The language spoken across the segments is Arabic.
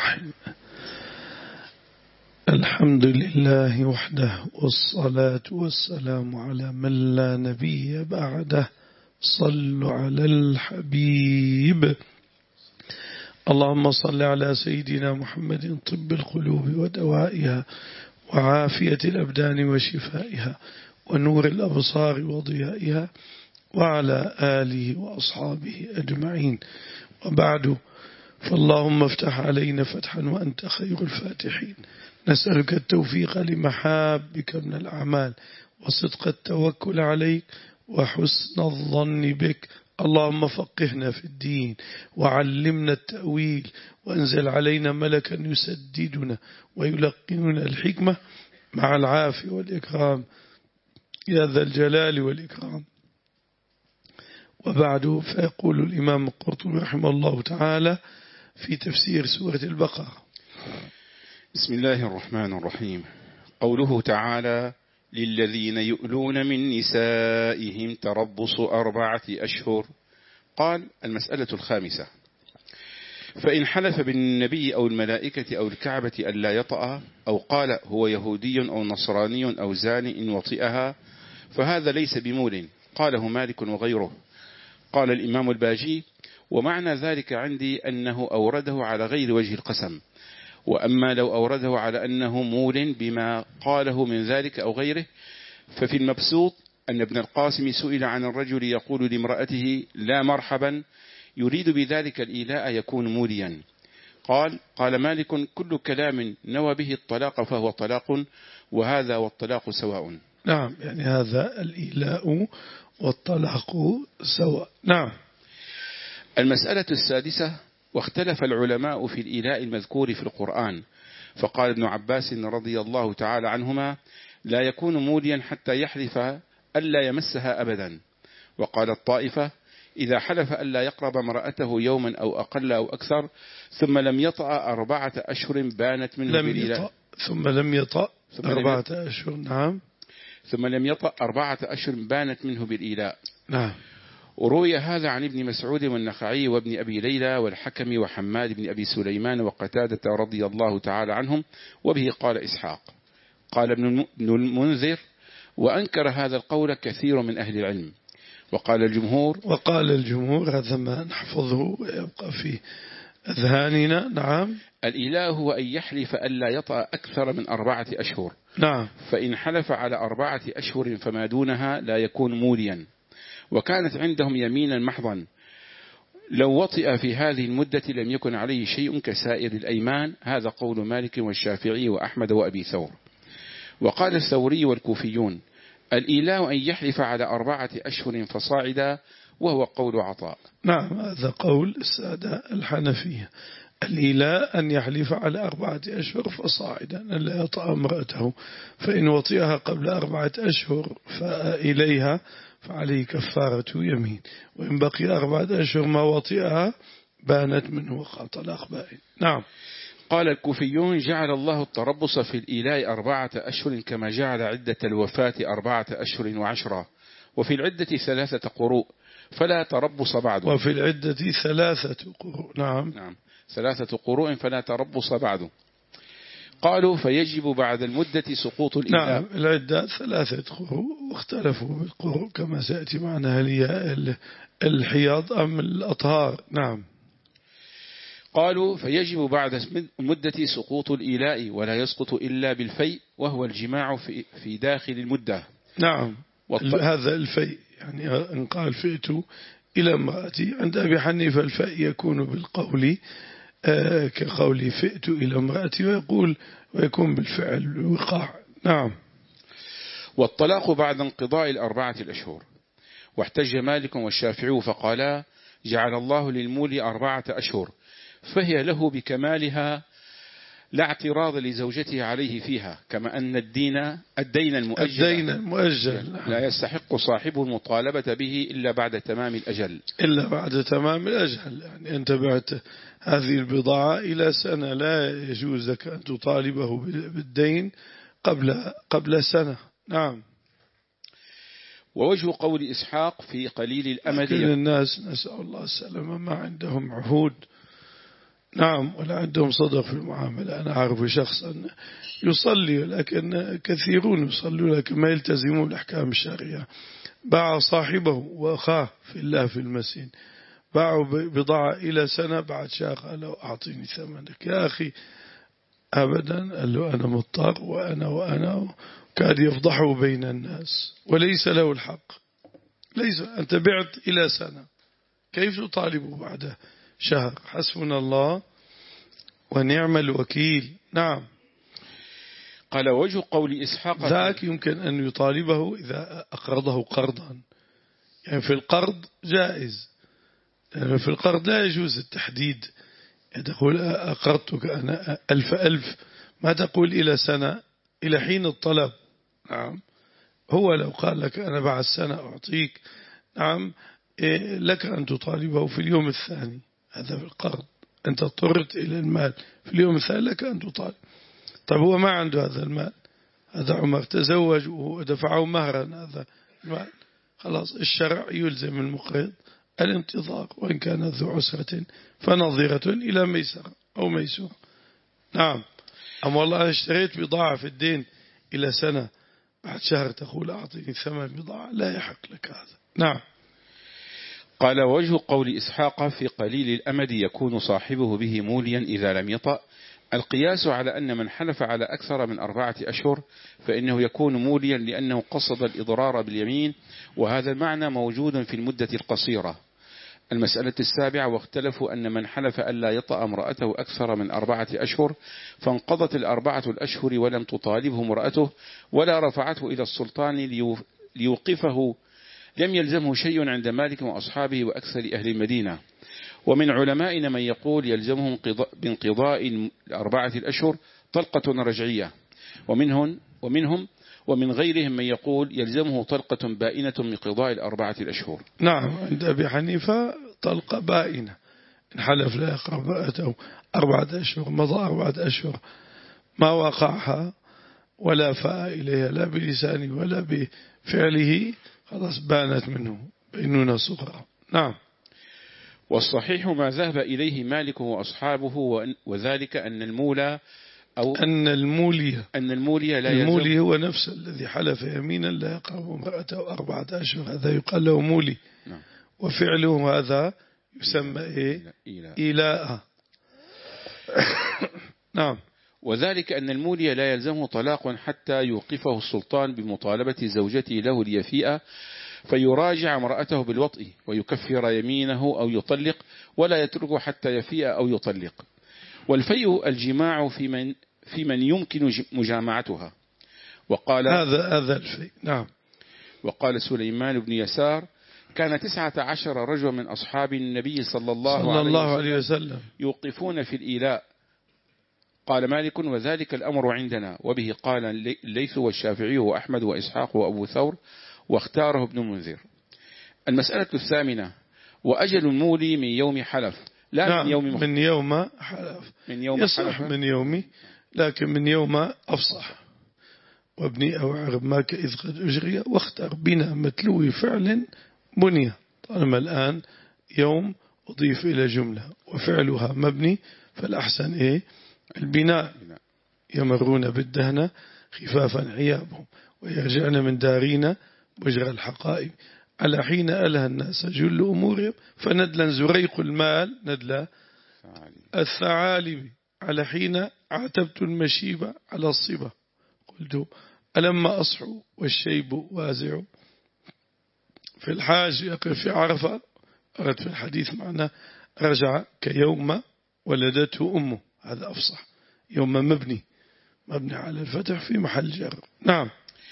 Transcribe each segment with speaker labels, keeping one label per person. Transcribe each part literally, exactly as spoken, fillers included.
Speaker 1: الرحيم. الحمد لله وحده، والصلاة والسلام على من لا نبي بعده. صلوا على الحبيب. اللهم صل على سيدنا محمد طب القلوب ودوائها، وعافية الأبدان وشفائها، ونور الأبصار وضيائها، وعلى آله وأصحابه أجمعين. وبعد، فاللهم افتح علينا فتحا وأنت خير الفاتحين. نسألك التوفيق لمحابك من الأعمال، وصدق التوكل عليك، وحسن الظن بك. اللهم فقهنا في الدين، وعلمنا التأويل، وانزل علينا ملكا يسددنا ويلقننا الحكمة مع العافية والإكرام يا ذا الجلال والإكرام. وبعد، فيقول الإمام القرطبي رحمه الله تعالى في تفسير سورة البقرة:
Speaker 2: بسم الله الرحمن الرحيم. قوله تعالى: للذين يؤلون من نسائهم تربص أربعة أشهر. قال: المسألة الخامسة: فإن حلف بالنبي أو الملائكة أو الكعبة ألا يطأ، أو قال هو يهودي أو نصراني أو زاني إن وطئها، فهذا ليس بمول. قاله مالك وغيره. قال الإمام الباجي: ومعنى ذلك عندي أنه أورده على غير وجه القسم، وأما لو أورده على أنه مول بما قاله من ذلك أو غيره، ففي المبسوط أن ابن القاسم سئل عن الرجل يقول لامرأته لا مرحبا يريد بذلك الإيلاء يكون موليا. قال: قال مالك: كل كلام نوى به الطلاق فهو طلاق، وهذا والطلاق سواء.
Speaker 1: نعم، يعني هذا الإيلاء والطلاق سواء. نعم.
Speaker 2: المسألة السادسة: واختلف العلماء في الإيلاء المذكور في القرآن، فقال ابن عباس رضي الله تعالى عنهما: لا يكون موليا حتى يحلف ألا يمسها أبدا. وقال الطائفة: إذا حلف ألا يقرب امرأته يوما أو أقل أو أكثر ثم لم يطأ أربعة أشهر بانت منه بالإيلاء.
Speaker 1: ثم لم يطأ أربعة أشهر. نعم.
Speaker 2: ثم لم يطأ أربعة أشهر بانت منه بالإيلاء.
Speaker 1: نعم.
Speaker 2: وروي هذا عن ابن مسعود والنخعي وابن أبي ليلى والحكم وحماد بن أبي سليمان وقتادة رضي الله تعالى عنهم، وبه قال إسحاق. قال ابن المنذر: وأنكر هذا القول كثير من أهل العلم. وقال الجمهور
Speaker 1: وقال الجمهور هذا ما نحفظه ويبقى في أذهاننا. نعم.
Speaker 2: الإله هو أن يحلف ألا يطأ أكثر من أربعة أشهر.
Speaker 1: نعم.
Speaker 2: فإن حلف على أربعة أشهر فما دونها لا يكون موليا، وكانت عندهم يمينا محضا. لو وطئ في هذه المدة لم يكن عليه شيء كسائر الأيمان. هذا قول مالك والشافعي وأحمد وأبي ثور. وقال الثوري والكوفيون: الإيلاء أن يحلف على أربعة أشهر فصاعدا، وهو قول عطاء.
Speaker 1: نعم، هذا قول السادة الحنفية. الإيلاء أن يحلف على أربعة أشهر فصاعدا، أن لا يطأ امرأته، فإن وطئها قبل أربعة أشهر فإليها فعليه كفارة يمين، وإن بقي أربعة أشهر ما وطئها بانت منه وقع طلاق بائن. نعم.
Speaker 2: قال الكوفيون: جعل الله التربص في الإيلاء أربعة أشهر كما جعل عدة الوفاة أربعة أشهر وعشرة، وفي العدة ثلاثة قروء فلا تربص بعده.
Speaker 1: وفي العدة ثلاثة قروء. نعم.
Speaker 2: نعم، ثلاثة قروء فلا تربص بعده. قالوا: فيجب بعد المدة سقوط الإيلاء.
Speaker 1: نعم، العدة ثلاثة قروء، واختلفوا بالقروء كما سيأتي معنا، هل هي الحياض أم الأطهار. نعم.
Speaker 2: قالوا: فيجب بعد مدة سقوط الإيلاء، ولا يسقط إلا بالفيء، وهو الجماع في, في داخل المدة.
Speaker 1: نعم. والط... هذا الفيء، يعني إن قال فئت إلى امرأتي، عند أبي حنيفة الفيء يكون بالقول آه كقول فئت إلى امرأتي، ويقول ويكون بالفعل الوقاع. نعم.
Speaker 2: والطلاق بعد انقضاء الأربعة الأشهر. واحتج مالك والشافعي فقالا: جعل الله للمول أربعة أشهر، فهي له بكمالها لا اعتراض لزوجته عليه فيها، كما أن الدين الدين المؤجل,
Speaker 1: الدين المؤجل
Speaker 2: لا يستحق صاحب المطالبة به إلا بعد تمام الأجل.
Speaker 1: إلا بعد تمام الأجل، يعني أنت بعت هذه البضاعة إلى سنة، لا يجوز لك أن تطالبه بالدين قبل قبل سنة. نعم.
Speaker 2: ووجه قول إسحاق في قليل الأمد،
Speaker 1: لكن الناس نسأل الله السلامة ما عندهم عهود. نعم، ولا عندهم صدق في المعاملة. أنا أعرف شخصا يصلي لكن كثيرون يصلون لكن ما يلتزمون الأحكام الشرعية. باع صاحبه وأخاه في الله في المسين، باعوا بضاعة إلى سنة، بعد شهر قال له أعطيني ثمنك. يا أخي أبدا، قال له أنا مضطر وأنا وأنا، كاد يفضحه بين الناس وليس له الحق. ليس، أنت بعت إلى سنة، كيف تطالبه بعد شهر؟ حسبنا الله ونعم الوكيل. نعم.
Speaker 2: قال وجه قول إسحاق
Speaker 1: ذاك يمكن أن يطالبه إذا أقرضه قرضا، يعني في القرض جائز، يعني في القرض لا يجوز التحديد، يعني تقول أقرضتك أنا ألف ألف، ما تقول إلى سنة، إلى حين الطلب. نعم. هو لو قال لك أنا بعد سنة أعطيك، نعم، إيه لك أن تطالبه في اليوم الثاني، هذا في القرض، أنت اضطرت إلى المال في اليوم الثاني لك أن تطالب. طب هو ما عنده هذا المال، هذا عمر تزوج ودفعه مهرا هذا المال، خلاص الشرع يلزم المقرض الانتظار، وإن كان ذو عسرة فنظرة إلى ميسرة أو ميسورة. نعم. أما والله أنا اشتريت بضاعة في الدين إلى سنة، بعد شهر تقول أعطيني ثمن بضاعة، لا يحق لك هذا. نعم.
Speaker 2: قال وجه قول إسحاق في قليل الأمد يكون صاحبه به موليا إذا لم يطأ، القياس على أن من حلف على أكثر من أربعة أشهر فإنه يكون موليا لأنه قصد الإضرار باليمين، وهذا المعنى موجود في المدة القصيرة. المسألة السابعة واختلفوا أن من حلف ألا يطأ امرأته أكثر من أربعة أشهر فانقضت الأربعة الأشهر ولم تطالبه امرأته ولا رفعته إلى السلطان ليوقفه، لم يلزمه شيء عند مالك وأصحابه وأكثر أهل المدينة. ومن علمائنا من يقول يلزمهم بانقضاء الأربعة الأشهر طلقة رجعية، ومنهم ومنهم ومن غيرهم من يقول يلزمه طلقة بائنة من قضاء الأربعة الأشهر.
Speaker 1: نعم. عند أبي حنيفة طلقة بائنة، إن حلف لا يقرب امرأته أربعة أشهر، مضى أربعة أشهر ما وقعها ولا فاء إليها لا بلسانه ولا بفعله، خلاص بانت منه بينونة صغرى. نعم.
Speaker 2: والصحيح ما ذهب إليه مالك وأصحابه، وذلك أن المولى أو
Speaker 1: أن المولي
Speaker 2: أن المولي لا
Speaker 1: المولي هو نفس الذي حلف يمينا لا يقرب امرأته أربعة أشهر، هذا يقال له مولي.
Speaker 2: نعم.
Speaker 1: وفعله هذا يسمى إيه؟ إيلاء. نعم.
Speaker 2: وذلك أن المولي لا يلزمه طلاق حتى يوقفه السلطان بمطالبة زوجته له ليفيء، فيراجع امرأته بالوطء ويكفر يمينه أو يطلق، ولا يتركه حتى يفيء أو يطلق. والفيء الجماع في من في من يمكن مجامعتها. وقال
Speaker 1: هذا هذا الفيء. نعم.
Speaker 2: وقال سليمان بن يسار كان تسعة عشر رجل من أصحاب النبي صلى الله,
Speaker 1: صلى الله عليه وسلم
Speaker 2: يوقفون في الإيلاء. قال مالك وذلك الأمر عندنا، وبه قال الليث والشافعي وأحمد وإسحاق وأبو ثور، واختاره ابن منذر. المسألة الثامنة وأجل المولي من يوم حلف، لا
Speaker 1: نعم.
Speaker 2: من يوم مخ...
Speaker 1: من يوم حلف
Speaker 2: من يوم
Speaker 1: يصح
Speaker 2: حلف
Speaker 1: من يومي، لكن من يوم أفصح. وابني أو عرب ما كإذ قد أجري، واختر بنا متلو فعل بني، طالما الآن يوم أضيف إلى جملة وفعلها مبني فالأحسن إيه؟ البناء. يمرون بالدهنة خفافا عيابهم ويرجعن من دارين مجرى الحقائب، على حين ألهى الناس جل أمورهم فندلا زريق المال ندلا الثعالب، على حين عاتبت المشيب على الصبا قلت ألما أصحو والشيب وازع. في الحاج يقف في عرفة، أرد في الحديث معنا رجع كيوم ولدته أمه، هذا أفصح. يوم مبني مبني على الفتح في محل جر. نعم.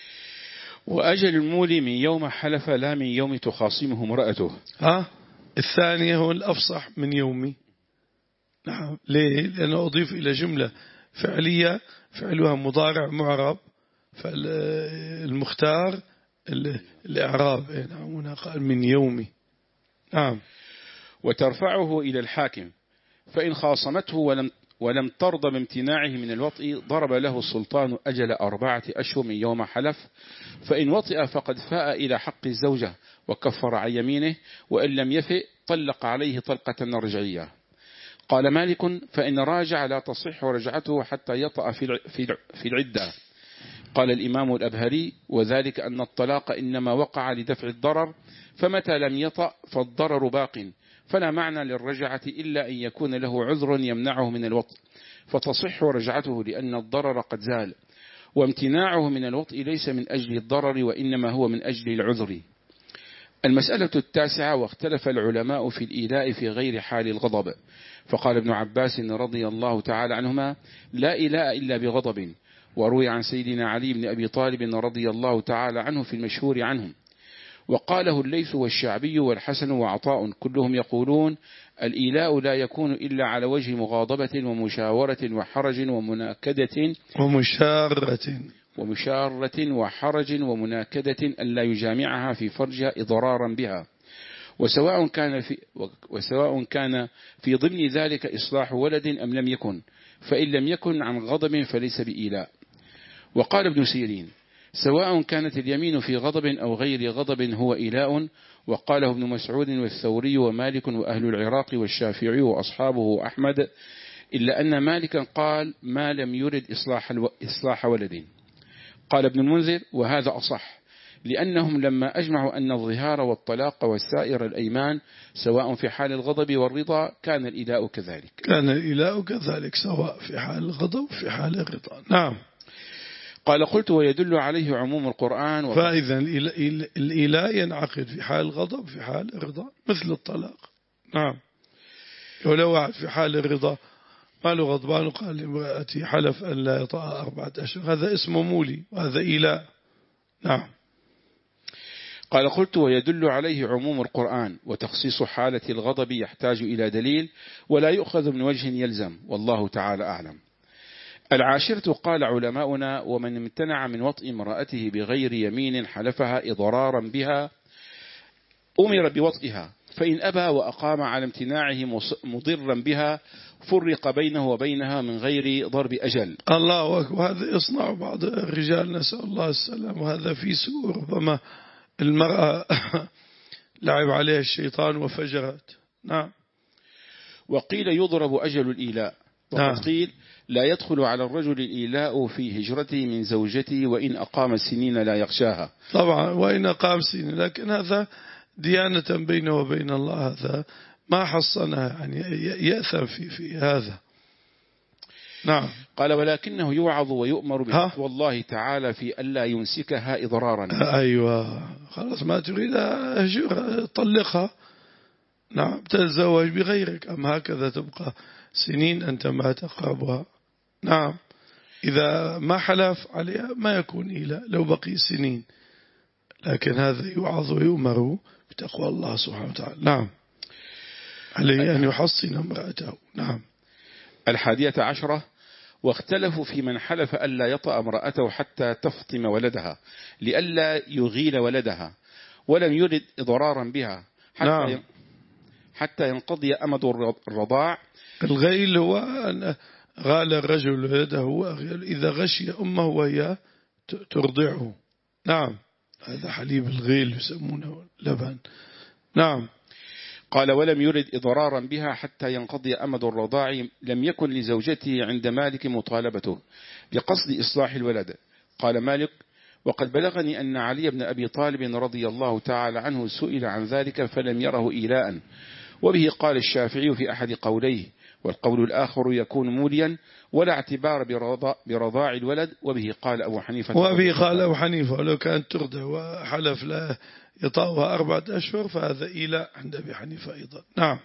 Speaker 2: وأجل المولي من يوم حلف لا من يوم تخاصمه امرأته.
Speaker 1: ها الثانية هو الأفصح من يومي. نعم. ليه؟ لأنه أضيف إلى جملة فعلية فعلها مضارع معرب، فالمختار الإعراب. نعم. هنا قال من يومي. نعم.
Speaker 2: وترفعه إلى الحاكم، فإن خاصمته ولم ولم ترضى بامتناعه من الوطء ضرب له السلطان أجل أربعة أشهر من يوم حلف، فإن وطئ فقد فاء إلى حق الزوجة وكفر عن يمينه، وإن لم يفئ طلق عليه طلقة رجعية. قال مالك فإن راجع لا تصح رجعته حتى يطأ في العدة. قال الإمام الأبهري وذلك أن الطلاق إنما وقع لدفع الضرر، فمتى لم يطأ فالضرر باق، فلا معنى للرجعة إلا أن يكون له عذر يمنعه من الوطء، فتصح رجعته لأن الضرر قد زال، وامتناعه من الوطء ليس من أجل الضرر وإنما هو من أجل العذر. المسألة التاسعة: واختلف العلماء في الإيلاء في غير حال الغضب، فقال ابن عباس رضي الله تعالى عنهما: لا إيلاء إلا بغضب. وروي عن سيدنا علي بن أبي طالب رضي الله تعالى عنه في المشهور عنهم. وقاله الليث والشعبي والحسن وعطاء كلهم يقولون: الإيلاء لا يكون إلا على وجه مغاضبة ومشاورة وحرج ومناكدة
Speaker 1: ومشارة
Speaker 2: ومشارة وحرج ومناكدة أن لا يجامعها في فرجها إضرارا بها، وسواء كان في وسواء كان في ضمن ذلك إصلاح ولد أم لم يكن، فإن لم يكن عن غضب فليس بإيلاء. وقال ابن سيرين: سواء كانت اليمين في غضب أو غير غضب هو إيلاء. وقاله ابن مسعود والثوري ومالك وأهل العراق والشافعي وأصحابه وأحمد، إلا أن مالكا قال: ما لم يرد إصلاح, الو... إصلاح ولد. قال ابن المنذر: وهذا أصح، لأنهم لما أجمعوا أن الظهار والطلاق والسائر الأيمان سواء في حال الغضب والرضا كان الإيلاء كذلك.
Speaker 1: كان الإيلاء كذلك سواء في حال الغضب وفي حال الرضا. نعم.
Speaker 2: قال: قلت: ويدل عليه عموم القرآن و...
Speaker 1: فإذا الإيلاء ينعقد في حال الغضب في حال الرضا مثل الطلاق. نعم. ولو واحد في حال الرضا ما له غضبان وقال لامرأتي حلف أن لا يطأ أربعة أشهر، هذا اسمه مولي وهذا إيلاء. نعم.
Speaker 2: قال: قلت: ويدل عليه عموم القرآن، وتخصيص حالة الغضب يحتاج إلى دليل ولا يؤخذ من وجه يلزم، والله تعالى أعلم. العاشرة: قال علماؤنا: ومن امتنع من وطئ امرأته بغير يمين حلفها إضرارا بها أمر بوطئها، فإن أبى وأقام على امتناعه مضرا بها فرق بينه وبينها من غير ضرب أجل.
Speaker 1: الله أكبر. وهذا يصنع بعض الرجال نسأل الله السلام، وهذا في سوء. ربما المرأة لعب عليها الشيطان وفجرت. نعم.
Speaker 2: وقيل يضرب أجل الإيلاء، وقد قيل لا يدخل على الرجل الإيلاء في هجرته من زوجته وإن أقام سنين لا يخشاها.
Speaker 1: طبعا وإن أقام سنين، لكن هذا ديانة بينه وبين الله، هذا ما حصنها، يعني يأثم في, في هذا. نعم.
Speaker 2: قال: ولكنه يوعظ ويؤمر بتقوى الله تعالى في ألا يمسكها إضرارا.
Speaker 1: أيوة، خلاص ما تريد أهجر طلقها. نعم. تتزوج بغيرك، أم هكذا تبقى سنين أنت ما تقربها. نعم. إذا ما حلف عليها ما يكون إيلاء لو بقي سنين، لكن هذا يوعظ ويؤمر بتقوى الله سبحانه وتعالى. نعم. عليه أن يحصن امرأته. نعم.
Speaker 2: الحادية عشرة: واختلفوا في من حلف ألا يطأ امرأته حتى تفطم ولدها لئلا يغيل ولدها ولم يرد إضرارا بها حتى
Speaker 1: نعم.
Speaker 2: حتى ينقضي أمد الرضاع.
Speaker 1: الغيل هو أن غال الرجل ولده إذا غشي أمه وهي ترضعه. نعم. هذا حليب الغيل يسمونه لبن. نعم.
Speaker 2: قال: ولم يرد إضرارا بها حتى ينقضي أمد الرضاع لم يكن لزوجته عند مالك مطالبته بقصد إصلاح الولد. قال مالك: وقد بلغني أن علي بن أبي طالب رضي الله تعالى عنه سئل عن ذلك فلم يره إيلاء، وبه قال الشافعي في أحد قوليه، والقول الآخر يكون موليا ولا اعتبار برضاع الولد، وبه قال أبو حنيفة.
Speaker 1: وبه قال أبو حنيفة لو كانت ترضع وحلف لا يطأها أربعة أشهر فهذا إيلاء عند أبي حنيفة أيضا. نعم.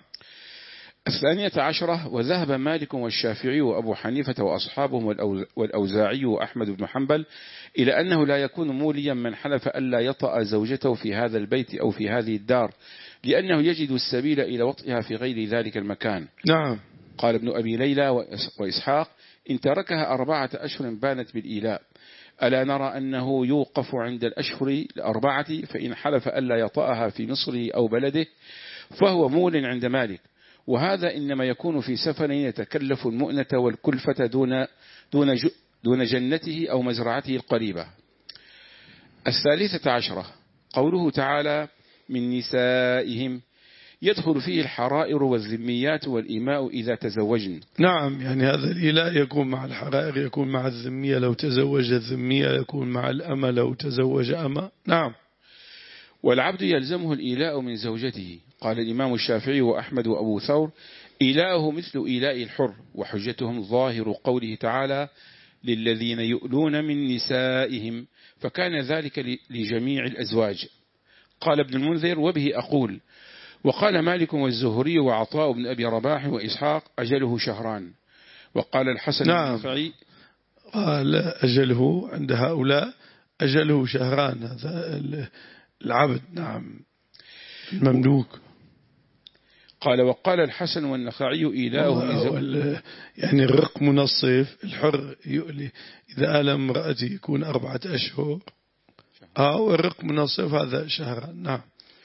Speaker 2: الثانية عشرة: وذهب مالك والشافعي وأبو حنيفة وأصحابهم والأوزاعي وأحمد بن حنبل إلى أنه لا يكون موليا من حلف ألا يطأ زوجته في هذا البيت أو في هذه الدار، لأنه يجد السبيل إلى وطئها في غير ذلك المكان.
Speaker 1: نعم.
Speaker 2: قال ابن أبي ليلى وإسحاق: إن تركها أربعة أشهر بانت بالإيلاء. ألا نرى أنه يوقف عند الأشهر الأربعة، فإن حلف ألا يطأها في مصره أو بلده فهو مول عند مالك، وهذا إنما يكون في سفر يتكلف المؤنة والكلفة دون, دون, دون جنته أو مزرعته القريبة. الثالثة عشرة: قوله تعالى: من نسائهم، يدخل فيه الحرائر والذميات والإماء إذا تزوجن.
Speaker 1: نعم، يعني هذا الإيلاء يكون مع الحرائر، يكون مع الذمية لو تزوج الذمية، يكون مع الأمة لو تزوج أمة. نعم.
Speaker 2: والعبد يلزمه الإيلاء من زوجته. قال الإمام الشافعي وأحمد وأبو ثور: إيلاؤه مثل إيلاء الحر، وحجتهم ظاهر قوله تعالى: للذين يؤلون من نسائهم، فكان ذلك لجميع الأزواج. قال ابن المنذر: وبه أقول. وقال مالك والزهري وعطاء بن أبي رباح وإسحاق: أجله شهران. وقال الحسن
Speaker 1: نعم.
Speaker 2: النخعي:
Speaker 1: قال أجله عند هؤلاء أجله شهران، هذا العبد. نعم، المملوك.
Speaker 2: قال: وقال الحسن والنخعي: إيلاؤه
Speaker 1: يعني الرق منصف، الحر يؤلي إذا آل امرأته يكون أربعة أشهر، أو الرق منصف هذا شهران. نعم.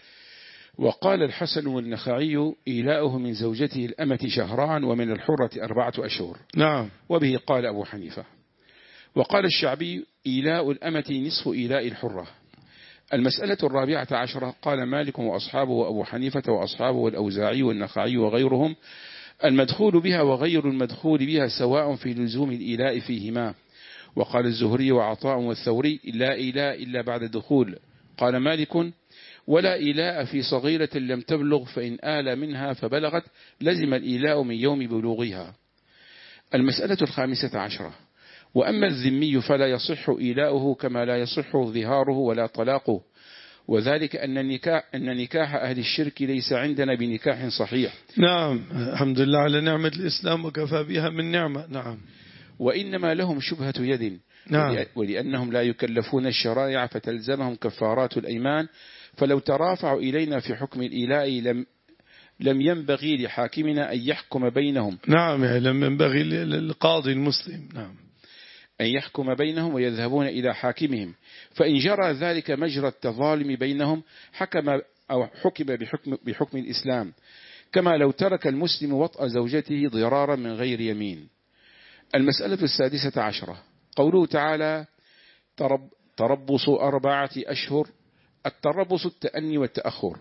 Speaker 2: وقال الحسن والنخعي: إيلاؤه من زوجته الأمة شهران، ومن الحرة أربعة أشهر.
Speaker 1: نعم.
Speaker 2: وبه قال أبو حنيفة. وقال الشعبي: إيلاء الأمة نصف إيلاء الحرة. المسألة الرابعة عشرة. قال مالك وأصحابه وأبو حنيفة وأصحابه والأوزاعي والنخعي وغيرهم: المدخول بها وغير المدخول بها سواء في لزوم الإيلاء فيهما. وقال الزهري وعطاء والثوري: لا إيلاء إلا بعد الدخول. قال مالك: ولا إيلاء في صغيرة لم تبلغ، فإن آل منها فبلغت لزم الإيلاء من يوم بلوغها. المسألة الخامسة عشرة. وأما الذمي فلا يصح إيلاؤه كما لا يصح ظهاره ولا طلاقه، وذلك أن نكاح, أن نكاح أهل الشرك ليس عندنا بنكاح صحيح.
Speaker 1: نعم، الحمد لله على نعمة الإسلام وكفى بها من نعمة. نعم.
Speaker 2: وإنما لهم شبهة يد. نعم. ولأنهم لا يكلفون الشرائع فتلزمهم كفارات الأيمان، فلو ترافعوا إلينا في حكم الإيلاء لم لم ينبغي لحاكمنا أن يحكم بينهم.
Speaker 1: نعم، لم ينبغي للقاضي المسلم. نعم،
Speaker 2: أن يحكم بينهم ويذهبون إلى حاكمهم، فإن جرى ذلك مجرى التظالم بينهم حكم أو حكم بحكم, بحكم الإسلام، كما لو ترك المسلم وطأ زوجته ضرارا من غير يمين. المسألة السادسة عشرة. قوله تعالى: ترب تربص أربعة أشهر. التربص التأني والتأخر،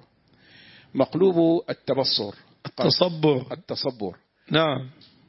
Speaker 2: مقلوب التبصر
Speaker 1: التصبر.
Speaker 2: التصبر.
Speaker 1: نعم.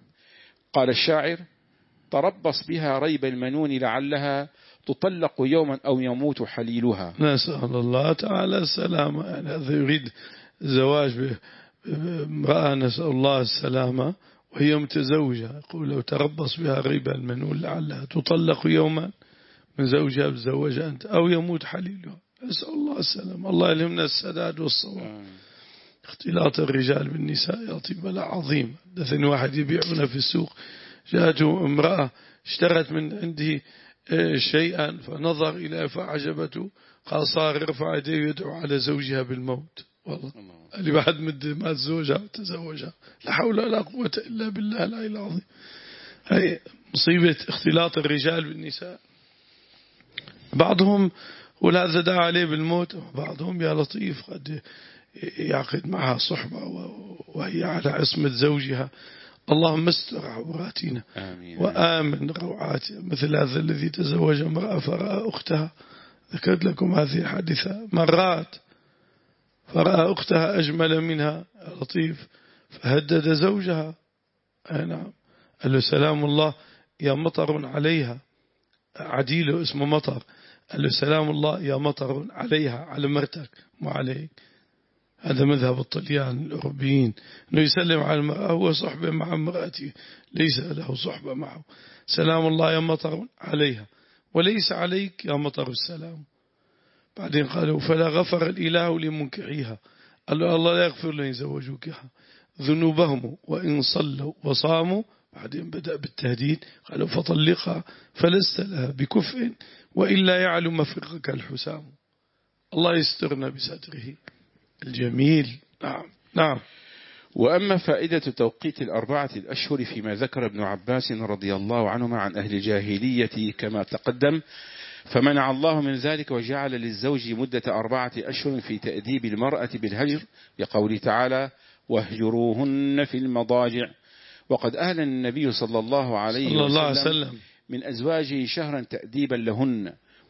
Speaker 2: قال الشاعر: تربص بها ريب المنون لعلها تطلق يوما أو يموت حليلها.
Speaker 1: نسأل الله تعالى السلامة. يعني هذا يريد زواج بامرأة، نسأل الله السلامة، وهي متزوجة، يقول: لو تربص بها ريب المنون لعلها تطلق يوما من زوجها بتزوجها أنت أو يموت حليلها. نسأل الله السلامة. الله يلهمنا السداد والصواب. اختلاط الرجال بالنساء يعطي بلاء عظيم. دثني واحد يبيعون في السوق، جاءته امرأة اشترت من عنده شيئا فنظر إليه فعجبته، قال: صار يرفع يديه ويدعو على زوجها بالموت. والله اللي بعد مد مات زوجها وتزوجها. لا حول ولا قوة إلا بالله العلي العظيم. هي مصيبة اختلاط الرجال بالنساء. بعضهم ولا دعا عليه بالموت، وبعضهم يا لطيف قد يعقد معها صحبة وهي على عصمة زوجها. اللهم استر عوراتنا وآمن روعاتنا. مثل هذا الذي تزوج امرأة فرأى أختها، ذكرت لكم هذه الحادثة مرات، فرأى أختها أجمل منها لطيف فهدد زوجها. نعم، قال له: سلام الله يا مطر عليها. عديله اسمه مطر، قال له: سلام الله يا مطر عليها، على مرتك مو عليك. هذا مذهب الطليان الأوروبيين، أنه يسلم على المرأة هو صحبة مع امرأته، ليس له صحبة معه. سلام الله يا مطر عليها وليس عليك يا مطر السلام. بعدين قالوا: فلا غفر الإله لمنكحيها. قال له: الله لا يغفر لن يزوجوكها ذنوبهم وإن صلوا وصاموا. بعدين بدأ بالتهديد، قالوا: فطلقها فلست لها بكفء وإلا يعلو مفرقك الحسام. الله يسترنا بستره الجميل. نعم. نعم.
Speaker 2: وأما فائدة توقيت الأربعة الأشهر فيما ذكر ابن عباس رضي الله عنهما عن أهل الجاهلية كما تقدم، فمنع الله من ذلك وجعل للزوج مدة أربعة أشهر في تأديب المرأة بالهجر، لقوله تعالى: واهجروهن في المضاجع. وقد أهل النبي صلى الله عليه
Speaker 1: صلى الله
Speaker 2: وسلم,
Speaker 1: وسلم
Speaker 2: من أزواجه شهرا تأديبا لهن،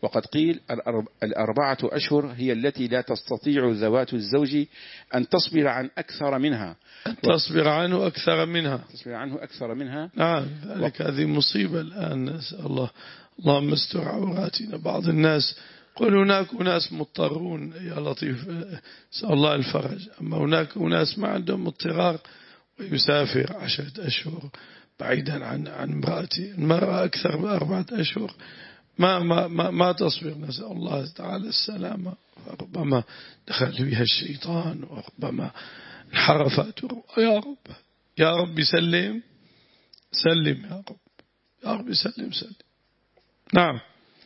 Speaker 2: وقد قيل الأربعة أشهر هي التي لا تستطيع ذوات الزوج أن تصبر عن أكثر منها
Speaker 1: أن تصبر عنه أكثر منها
Speaker 2: تصبر عنه أكثر منها
Speaker 1: نعم ذلك هذه مصيبة الآن نسأل الله اللهم استر عوراتنا. بعض الناس قل هناك ناس مضطرون يا لطيف نسأل الله الفرج، أما هناك ناس ما عندهم اضطرار ويسافر عشرة أشهر بعيدا عن عن امرأتي. المرأة أكثر من أربعة أشهر ما ما ما ما تصبر، نسأل الله تعالى السلامة. ربما دخل بها الشيطان وربما انحرفت. يا رب يا رب سلم سلم يا رب يا رب سلم سلم. نعم.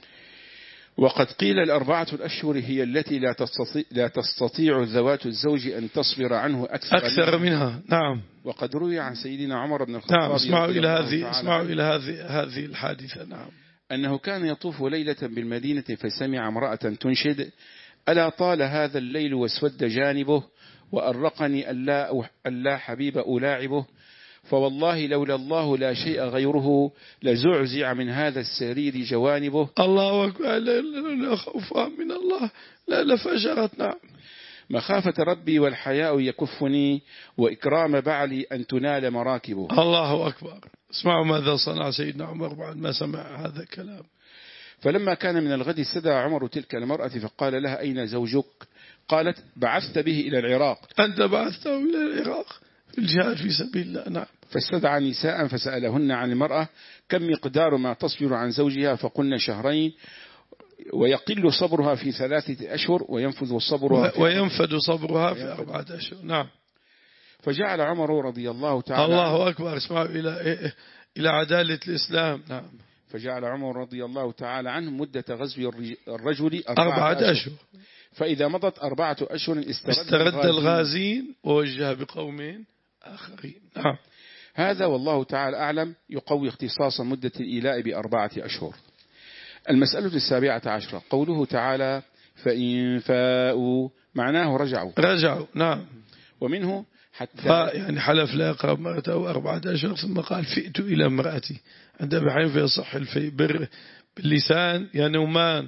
Speaker 2: وقد قيل الأربعة الأشهر هي التي لا تستطيع, لا تستطيع ذوات الزوج أن تصبر عنه أكثر,
Speaker 1: أكثر منها. منها. نعم.
Speaker 2: وقد روي عن سيدنا عمر بن الخطاب
Speaker 1: نعم. اسمعوا إلى هذه اسمعوا إلى هذه هذه الحادثة. نعم.
Speaker 2: أنه كان يطوف ليلة بالمدينة فسمع امرأة تنشد: ألا طال هذا الليل واسود جانبه وأرقني ألا, ألا حبيب ألاعبه، فوالله لولا الله لا شيء غيره لزعزع من هذا السرير جوانبه.
Speaker 1: الله أكبر. لا خوفا من الله لا لفجرت. نعم.
Speaker 2: مخافة ربي والحياء يكفني وإكرام بعلي أن تنال مراكبه.
Speaker 1: الله أكبر. اسمعوا ماذا صنع سيدنا عمر بعد ما سمع هذا الكلام.
Speaker 2: فلما كان من الغد استدعى عمر تلك المرأة فقال لها: أين زوجك؟ قالت: بعثت به إلى العراق.
Speaker 1: أنت بعثته إلى العراق في الجهاد في سبيل الله. نعم.
Speaker 2: فاستدعى نساء فسألهن عن المرأة كم مقدار ما تصبر عن زوجها، فقلن شهرين، ويقل صبرها في ثلاثة أشهر وينفذ صبرها في
Speaker 1: وينفذ صبرها في أربعة أشهر. نعم.
Speaker 2: فجعل عمر رضي الله تعالى
Speaker 1: الله أكبر. اسمعوا إلى إلى عدالة الإسلام. نعم.
Speaker 2: فجعل عمر رضي الله تعالى عنه مدة غزو الرجل
Speaker 1: أربعة أشهر،
Speaker 2: فإذا مضت أربعة أشهر استرد,
Speaker 1: استرد الغازين ووجه بقومين آخرين. نعم.
Speaker 2: هذا والله تعالى أعلم يقوي اختصاص مدة الإيلاء بأربعة أشهر. المسألة السابعة عشرة قوله تعالى: فإن فاءوا، معناه رجعوا
Speaker 1: رجعوا. نعم.
Speaker 2: ومنه حتى
Speaker 1: يعني حلف لا يقرب امرأته أربعة أشهر ثم قال فئت إلى امرأتي، عند بحين في صح الفي بر باللسان ينومان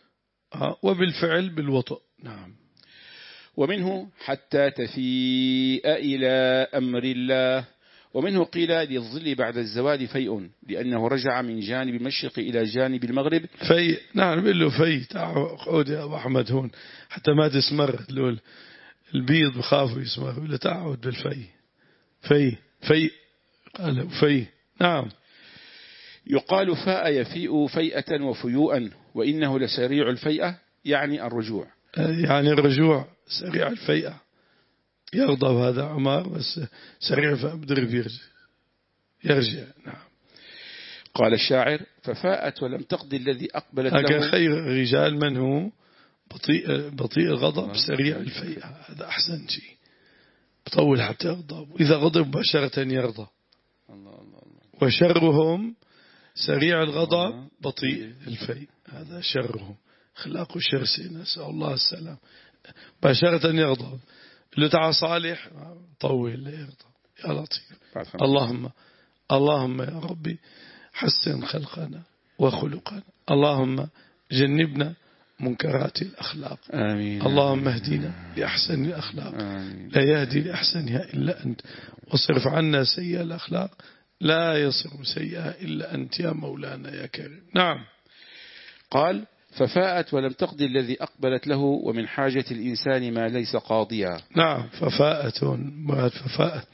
Speaker 1: وبالفعل بالوطء. نعم.
Speaker 2: ومنه حتى تفيء إلى أمر الله. ومنه قيل للظل بعد الزوال فيء، لأنه رجع من جانب المشرق إلى جانب المغرب.
Speaker 1: في نعم بقول له في تعود يا أبو أحمد هون حتى ما تسمر له البيض بخافوا يسمر، ولا تعود بالفي في في قال في. نعم.
Speaker 2: يقال فاء يفيء فيئة وفيوءا، وإنه لسريع الفيئة يعني الرجوع،
Speaker 1: يعني الرجوع سريع الفيئة. يغضب هذا عمر بس سريع فأبدر يرجع يرجع. نعم.
Speaker 2: قال الشاعر: ففاءت ولم تقضي الذي أقبلت له.
Speaker 1: خير الرجال من هو بطيء بطيء الغضب سريع الفيئة، هذا أحسن شيء، بطول حتى يغضب، وإذا غضب مباشرة يرضى.
Speaker 2: الله الله الله.
Speaker 1: وشرهم سريع الغضب بطيء الفيء، هذا شرهم خلاق الشرس، نسأل الله السلام. مباشرة يغضب، اللي تعا صالح طول يغضب. يا لطيف. اللهم اللهم يا ربي حسن خلقنا وخلقنا، اللهم جنبنا منكرات الأخلاق.
Speaker 2: آمين.
Speaker 1: اللهم اهدنا لأحسن الأخلاق. آمين. لا يهدي لأحسنها إلا أنت، واصرف عنا سيئة الأخلاق لا يصرف سيئة إلا أنت يا مولانا يا كريم. نعم.
Speaker 2: قال: ففاءت ولم تقضي الذي أقبلت له، ومن حاجة الإنسان ما ليس قاضيا.
Speaker 1: نعم. ففاءت ففاءت.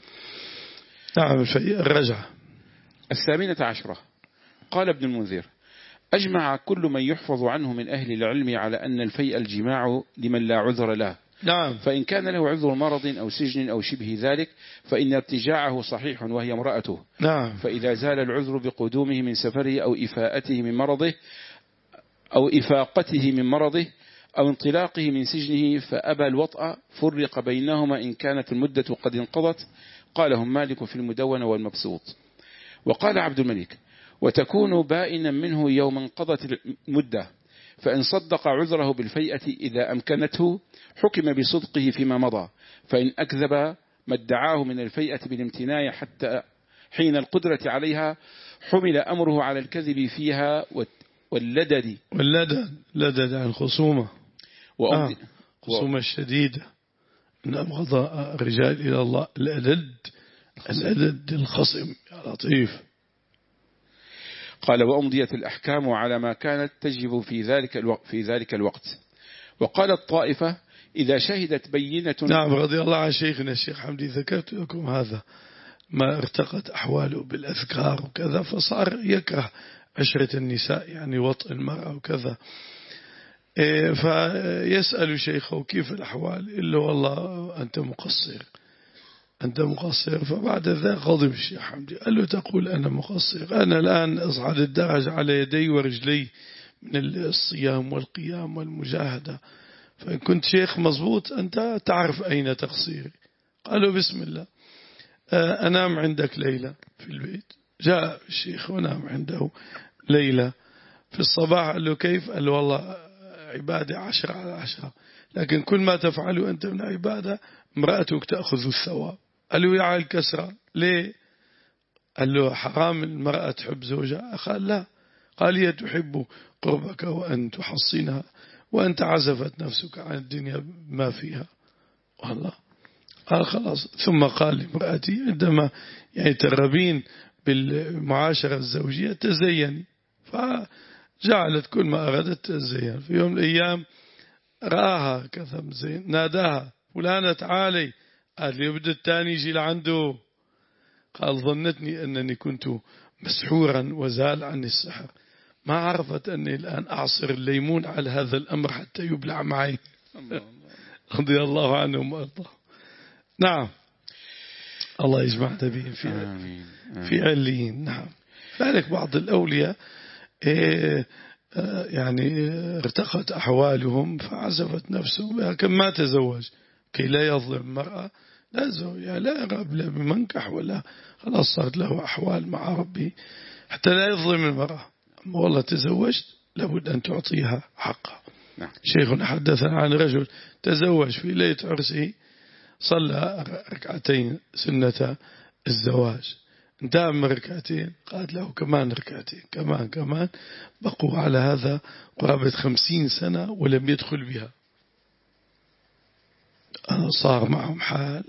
Speaker 1: نعم. الفيء الرجعة.
Speaker 2: الثامنة عشرة قال ابن المنذر: أجمع كل من يحفظ عنه من أهل العلم على أن الفيء الجماع لمن لا عذر له.
Speaker 1: نعم.
Speaker 2: فإن كان له عذر مرض أو سجن أو شبه ذلك فإن ارتجاعه صحيح وهي امرأته.
Speaker 1: نعم.
Speaker 2: فإذا زال العذر بقدومه من سفره أو إفاءته من مرضه أو إفاقته من مرضه أو انطلاقه من سجنه فأبى الوطأ فرق بينهما إن كانت المدة قد انقضت. قالهم مالك في المدونة والمبسوط. وقال عبد الملك: وتكون بائنا منه يوم انقضت المدة، فإن صدق عذره بالفيئة إذا أمكنته حكم بصدقه فيما مضى، فإن أكذب ما ادعاه من الفيئة بالامتناع حتى حين القدرة عليها حمل أمره على الكذب فيها واللدد
Speaker 1: واللدد لدد عن خصومة
Speaker 2: وأمض...
Speaker 1: آه. خصومة الشديدة إن أبغض الرجال إلى الله الألد الألد الخصم يا لطيف.
Speaker 2: قال وأمضيت الأحكام على ما كانت تجب في ذلك الوقت في ذلك الوقت. وقال الطائفة إذا شهدت بينة.
Speaker 1: نعم رضي الله عن شيخنا الشيخ حمدي ذكرت لكم هذا ما ارتقت أحواله بالأذكار وكذا فصار يكره عشرة النساء يعني وطء المرأة وكذا. فيسأل شيخه كيف الأحوال إلا والله أنت مقصر أنت مقصر. فبعد ذلك غضب الشيخ حمدي قال له تقول أنا مقصر؟ أنا الآن أصعد الدرج على يدي ورجلي من الصيام والقيام والمجاهدة، فإن كنت شيخ مضبوط أنت تعرف أين تقصيري. قالوا بسم الله أنام عندك ليلة في البيت. جاء الشيخ ونام عنده ليلة. في الصباح قال له كيف؟ قال له والله عبادة عشرة على عشرة، لكن كل ما تفعله أنت من عبادة امرأتك تأخذ الثواب. قال له يا عيل كسرة ليه؟ قال له حرام المرأة تحب زوجها؟ قال لا. قال هي تحب قربك وأن تحصنها وأنت عزفت نفسك عن الدنيا ما فيها. والله قال خلاص. ثم قال لامرأتي عندما يعني ترغبين بالمعاشرة الزوجية تزيني، فجعلت كل ما أرادت تزين. في يوم من الأيام رآها كذا مزين ناداها فلانة تعالي. قال لي بدأ الثاني يجي لعنده. قال ظنتني أنني كنت مسحورا وزال عني السحر، ما عرفت أني الآن أعصر الليمون على هذا الأمر حتى يبلع معي. رضي الله عنهم وأرضاه. نعم الله يجمعنا بهم في آمين. آمين. في عليين. نعم. فذلك بعض الأولياء إيه يعني ارتقت أحوالهم فعزفت نفسه لكن ما تزوج كي لا يظلم المرأة. لا زوج يعني لا يرغب لا بمنكح ولا خلاص صارت له أحوال مع ربي حتى لا يظلم المرأة. والله تزوجت لابد أن تعطيها حقها.
Speaker 2: نعم.
Speaker 1: شيخنا حدثنا عن رجل تزوج في ليلة عرسه صلى ركعتين سنة الزواج، انتهى من ركعتين قالت له كمان ركعتين كمان كمان، بقوا على هذا قرابة خمسين سنة ولم يدخل بها. صار معهم حال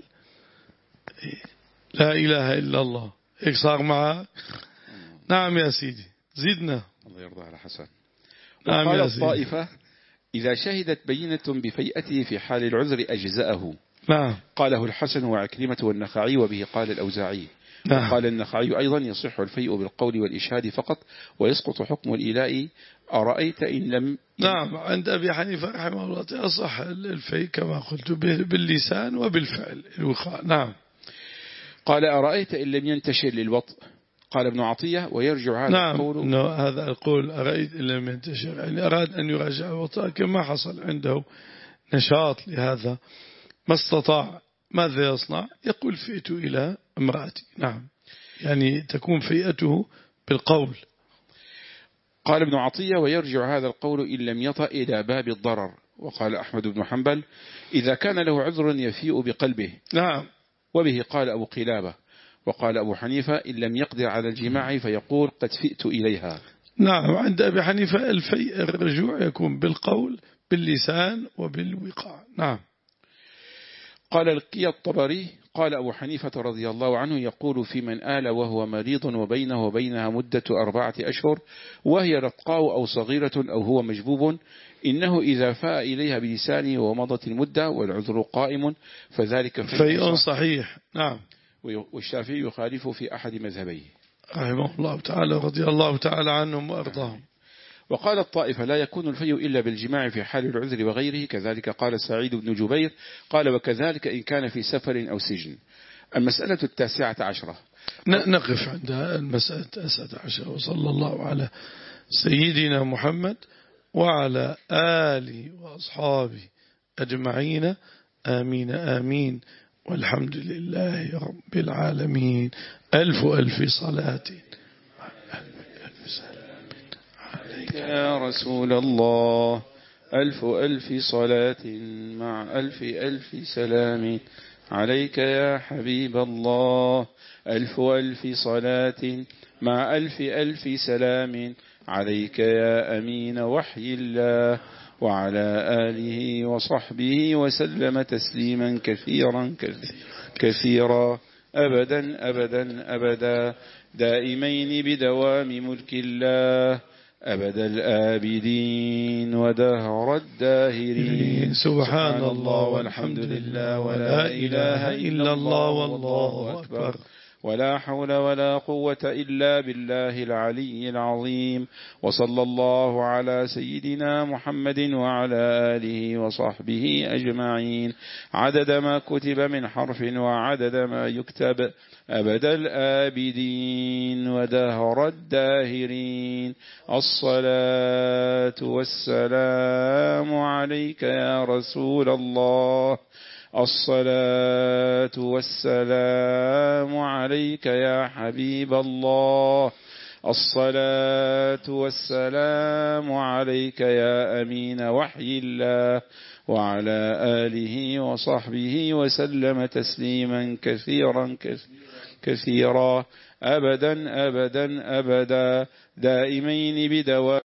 Speaker 1: لا إله إلا الله. هيك صار معه. نعم يا سيدي زدنا.
Speaker 2: الله يرضى على حسن.
Speaker 1: نعم
Speaker 2: وقال
Speaker 1: يا سيدي
Speaker 2: الطائفة إذا شهدت بينة بفيئته في حال العذر أجزأه.
Speaker 1: نعم.
Speaker 2: قاله الحسن وعكرمة والنخعي وبه قال الأوزاعي.
Speaker 1: نعم.
Speaker 2: قال النخعي أيضا يصح الفيء بالقول والإشهاد فقط ويسقط حكم الإيلاء أرأيت إن لم.
Speaker 1: نعم عند أبي حنيفة رحمه الله يصح الفيء كما قلت باللسان وبالفعل الوقاء. نعم.
Speaker 2: قال أرأيت إن لم ينتشر للوطء. قال ابن عطية ويرجع هذا
Speaker 1: نعم
Speaker 2: القول.
Speaker 1: نعم هذا القول أرأيت إن لم ينتشر يعني أراد أن يراجع الوطء كما حصل عنده نشاط لهذا ما استطاع ماذا يصنع؟ يقول فئت إلى امرأتي. نعم يعني تكون فئته بالقول.
Speaker 2: قال ابن عطية ويرجع هذا القول إن لم يطأ إلى باب الضرر. وقال أحمد بن حنبل إذا كان له عذر يفيء بقلبه.
Speaker 1: نعم.
Speaker 2: وبه قال أبو قلابة. وقال أبو حنيفة إن لم يقدر على الجماع فيقول قد فئت إليها.
Speaker 1: نعم عند أبي حنيفة الفيء الرجوع يكون بالقول باللسان وبالوقاع. نعم.
Speaker 2: قال القي الطبري قال أبو حنيفة رضي الله عنه يقول في من آل وهو مريض وبينه وبينها مدة أربعة أشهر وهي رتقاء أو صغيرة أو هو مجبوب إنه إذا فاء إليها بلسانه ومضت المدة والعذر قائم فذلك
Speaker 1: فيء صحيح. نعم.
Speaker 2: والشافعي يخالف في أحد مذهبيه
Speaker 1: رحمه الله تعالى رضي الله تعالى عنهم وأرضاهم.
Speaker 2: وقال الطائفة لا يكون الفيء إلا بالجماع في حال العذر وغيره كذلك قال سعيد بن جبير قال وكذلك إن كان في سفر أو سجن. المسألة التاسعة عشرة.
Speaker 1: نقف عند المسألة التاسعة عشرة. وصلى الله على سيدنا محمد وعلى آله وأصحابه أجمعين آمين آمين والحمد لله رب العالمين. ألف ألف صلاة ألف سلام عليك
Speaker 2: يا رسول الله. ألف ألف صلاة مع ألف ألف سلام عليك يا حبيب الله. ألف ألف صلاة مع ألف ألف سلام عليك يا أمين وحي الله وعلى آله وصحبه وسلم تسليما كثيرا كثيرا أبدا أبدا أبدا دائمين بدوام ملك الله أبد الآبدين ودهر الداهرين.
Speaker 1: سبحان الله والحمد لله ولا إله إلا الله والله أكبر
Speaker 2: ولا حول ولا قوة إلا بالله العلي العظيم. وصلى الله على سيدنا محمد وعلى آله وصحبه أجمعين عدد ما كتب من حرف وعدد ما يكتب أبد الآبدين ودهر الداهرين. الصلاة والسلام عليك يا رسول الله. الصلاة والسلام عليك يا حبيب الله. الصلاة والسلام عليك يا أمين وحي الله وعلى آله وصحبه وسلم تسليما كثيرا كثيرا أبدا أبدا أبدا دائمين بدوام